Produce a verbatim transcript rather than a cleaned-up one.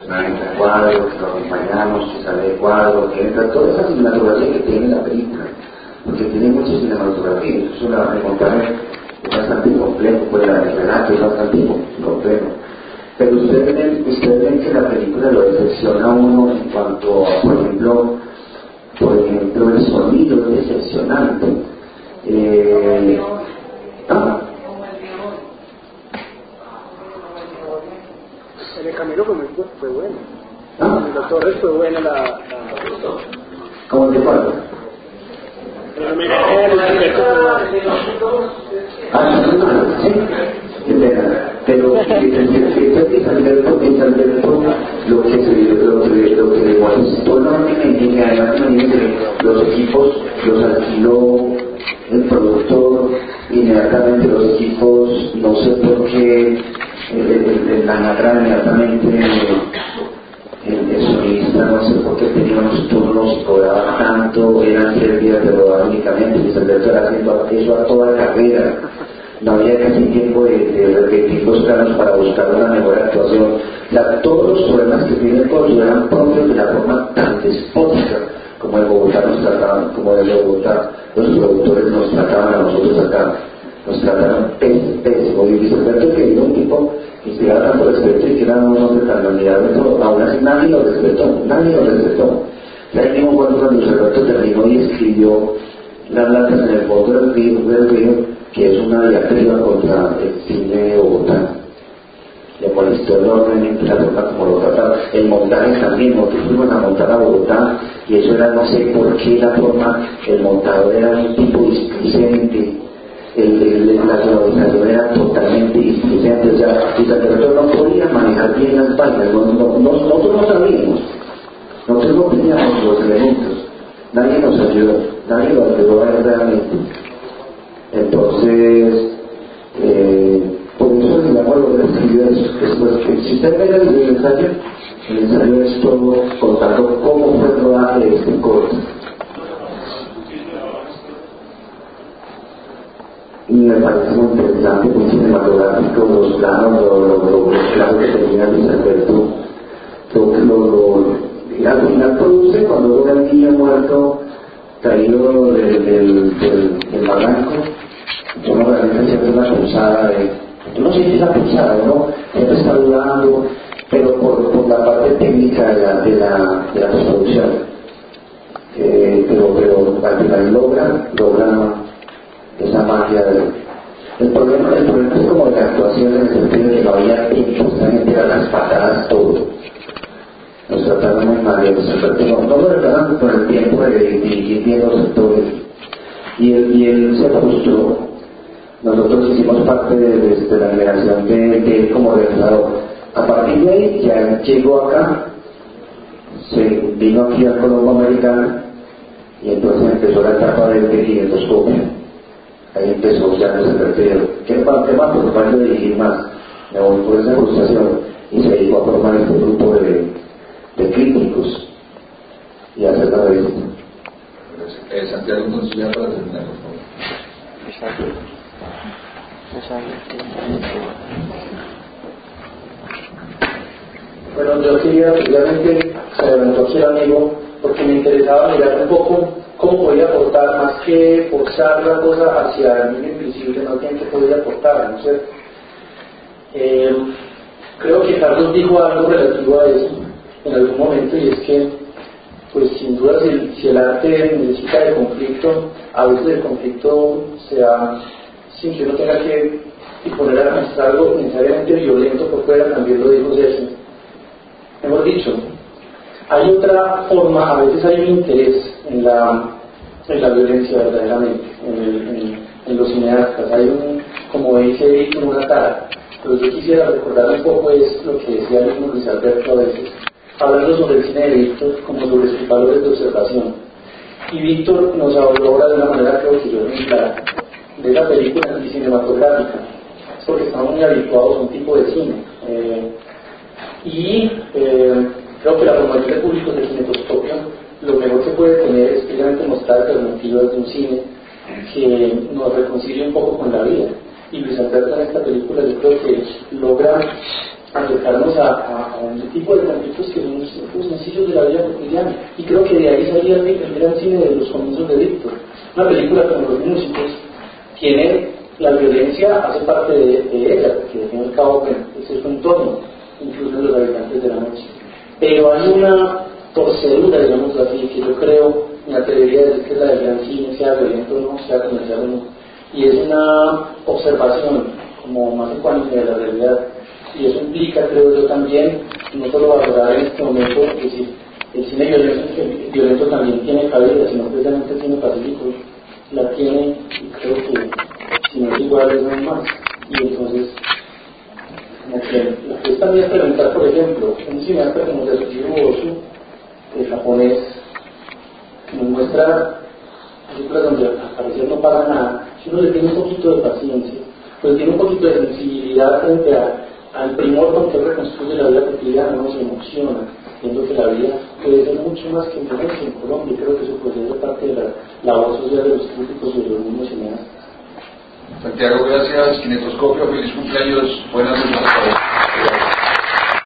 entra el cuadro, que lo acompañamos, que sale el cuadro, que entra toda esa cinematografía que tiene la película, porque tiene mucha cinematografía, eso la de montaje es bastante complejo, pues la del relato es bastante complejo. Pero ustedes ven, ustedes ven que la película lo decepciona a uno en cuanto a, por ejemplo, por ejemplo, el sonido es decepcionante. Eh, ¿ah? En el camino fue, fue bueno. ¿Ah? En los Torres fue buena la... la... ¿Cómo te pasa? Pero no me el Ah, sí, qué pena. Pero en San Alberto, en San Alberto, lo que se lo que lo que molestó enormemente, y además imagínense, los equipos los alquiló el productor, inmediatamente los equipos, no sé por qué, el anagrama inmediatamente, el, el sonista, no sé por qué tenía unos turnos y cobraba tanto, eran tres días de rodar únicamente, y San Alberto era haciendo eso a toda carrera. No había casi tiempo de, de repetir los planos para buscar una mejor actuación. La, todos los problemas que tiene el Corso eran propios de la forma tan despótica como el Bogotá nos trataban, como el Bogotá los productores nos trataban a nosotros acá. Nos trataron pésimo. Y Luis Alberto, que era un tipo que inspiraba tanto respeto y que era un hombre tan admirable, pero aún así nadie lo respetó, nadie lo respetó. Ya el mismo cuando Luis Alberto terminó y escribió las latas en el fondo del río, del río que es una diatriba contra el cine de Bogotá. Le molestó enormemente la forma como lo trataron. El montaje también, nosotros fuimos a montar a Bogotá y eso era, no sé por qué la forma, el montador era un tipo displicente, el, el, la sonorización era totalmente displicente, o sea, el sacerdote no podía manejar bien las vainas, no, no, no, nosotros no sabíamos, nosotros no teníamos los elementos, nadie nos ayudó, nadie nos ayudó a ver realmente. Entonces, eh, por eso digamos lo que escribió eso. Después, si usted ve el ensayo, el ensayo es todo contando cómo fue el rodaje de este corto. Y me parece muy interesante, muy cinematográfico, los planos, los planos que tenía Luis Alberto, lo que lo, lo, y al final produce cuando ve al niño muerto caído del, del, del, del barranco. Yo no realmente siempre una pulsada de, tú no sientes la pulsada, ¿no? Siempre está dudando, pero por, por la parte técnica de la, de la, de la postproducción. Eh, pero, pero al final logra, logra esa magia de... El problema, el problema es como de la actuación en el sentido de que no había tiempo, esta gente era las patadas, todo. Nos trataron muy mal, no, no lo regalan con el tiempo de dirigir bien los sectores. Y él, y él se frustró. Nosotros hicimos parte de, de, de la generación de, de él como realizador. A partir de ahí ya llegó acá, se vino aquí al Colombo Americano y entonces empezó la etapa del quinientoscopio. Ahí empezó ya no se perdió. ¿Qué más? ¿Qué más? Por parte de dirigir más. Me voy por esa frustración y se dedicó a formar este grupo de, de críticos y a hacer la revista. Eh, Santiago, entonces ya para terminar, por favor. Exacto. Bueno, yo quería, realmente se levantó aquí el amigo porque me interesaba mirar un poco cómo podía aportar, más que forzar la cosa hacia el niño invisible, más bien que podía aportar, ¿no es cierto? Eh, creo que Carlos dijo algo relativo a eso en algún momento, y es que, pues sin duda, si, si el arte necesita de conflicto, a veces el conflicto sea sin que uno tenga que poner a mostrar algo necesariamente violento por fuera, también lo dijo César. Hemos dicho, hay otra forma, a veces hay un interés en la, en la violencia verdaderamente, en, el, en, en los cineastas, hay un, como dice Víctor, una cara. Pero yo quisiera recordar un poco es lo que decía el mismo Luis Alberto a veces, hablando sobre el cine de Víctor como sobre sus valores de observación. Y Víctor nos habló ahora de una manera, creo que yo muy clara, de esa película anticinematográfica, es porque estamos muy habituados a un tipo de cine. Eh, y eh, creo que la formación de públicos de cinetoscopio lo mejor que puede tener es precisamente mostrar alternativas de un cine que nos reconcilie un poco con la vida. Y Luis Alberto en esta película yo creo que logra acercarnos a, a, a un tipo de conflictos que son los sencillos de la vida cotidiana. Y creo que de ahí salía el, el gran cine de los comienzos de Víctor. Una película como Los Músicos tiene la violencia, hace parte de, de ella, porque al fin y al cabo, bueno, ese es su entorno, incluso en Los Habitantes de la Noche. Pero hay una torcedura, digamos así, que yo creo, me atrevería a decir que es la del gran cine, sea violento o no, sea comercial o no. Y es una observación como más ecuánime de la realidad. Y eso implica, creo yo también, no solo valorar en este momento, que si el cine violento, el violento también tiene cabida, sino precisamente el cine pacífico la tiene, y creo que si no es igual es no más. Y entonces, como que es también preguntar, por ejemplo, un cineasta como Yasuhiro Ozu, el japonés, que nos muestra películas donde al parecer no pasa nada, si uno le tiene un poquito de paciencia, pues tiene un poquito de sensibilidad frente a al primor con que reconstruye la vida cotidiana, uno se emociona, viendo que la vida puede ser mucho más que violencia en Colombia, y creo que eso puede ser parte de la labor social de los críticos y de los mismos cineastas. Santiago, gracias. Kinetoscopio, feliz cumpleaños. Buenas noches.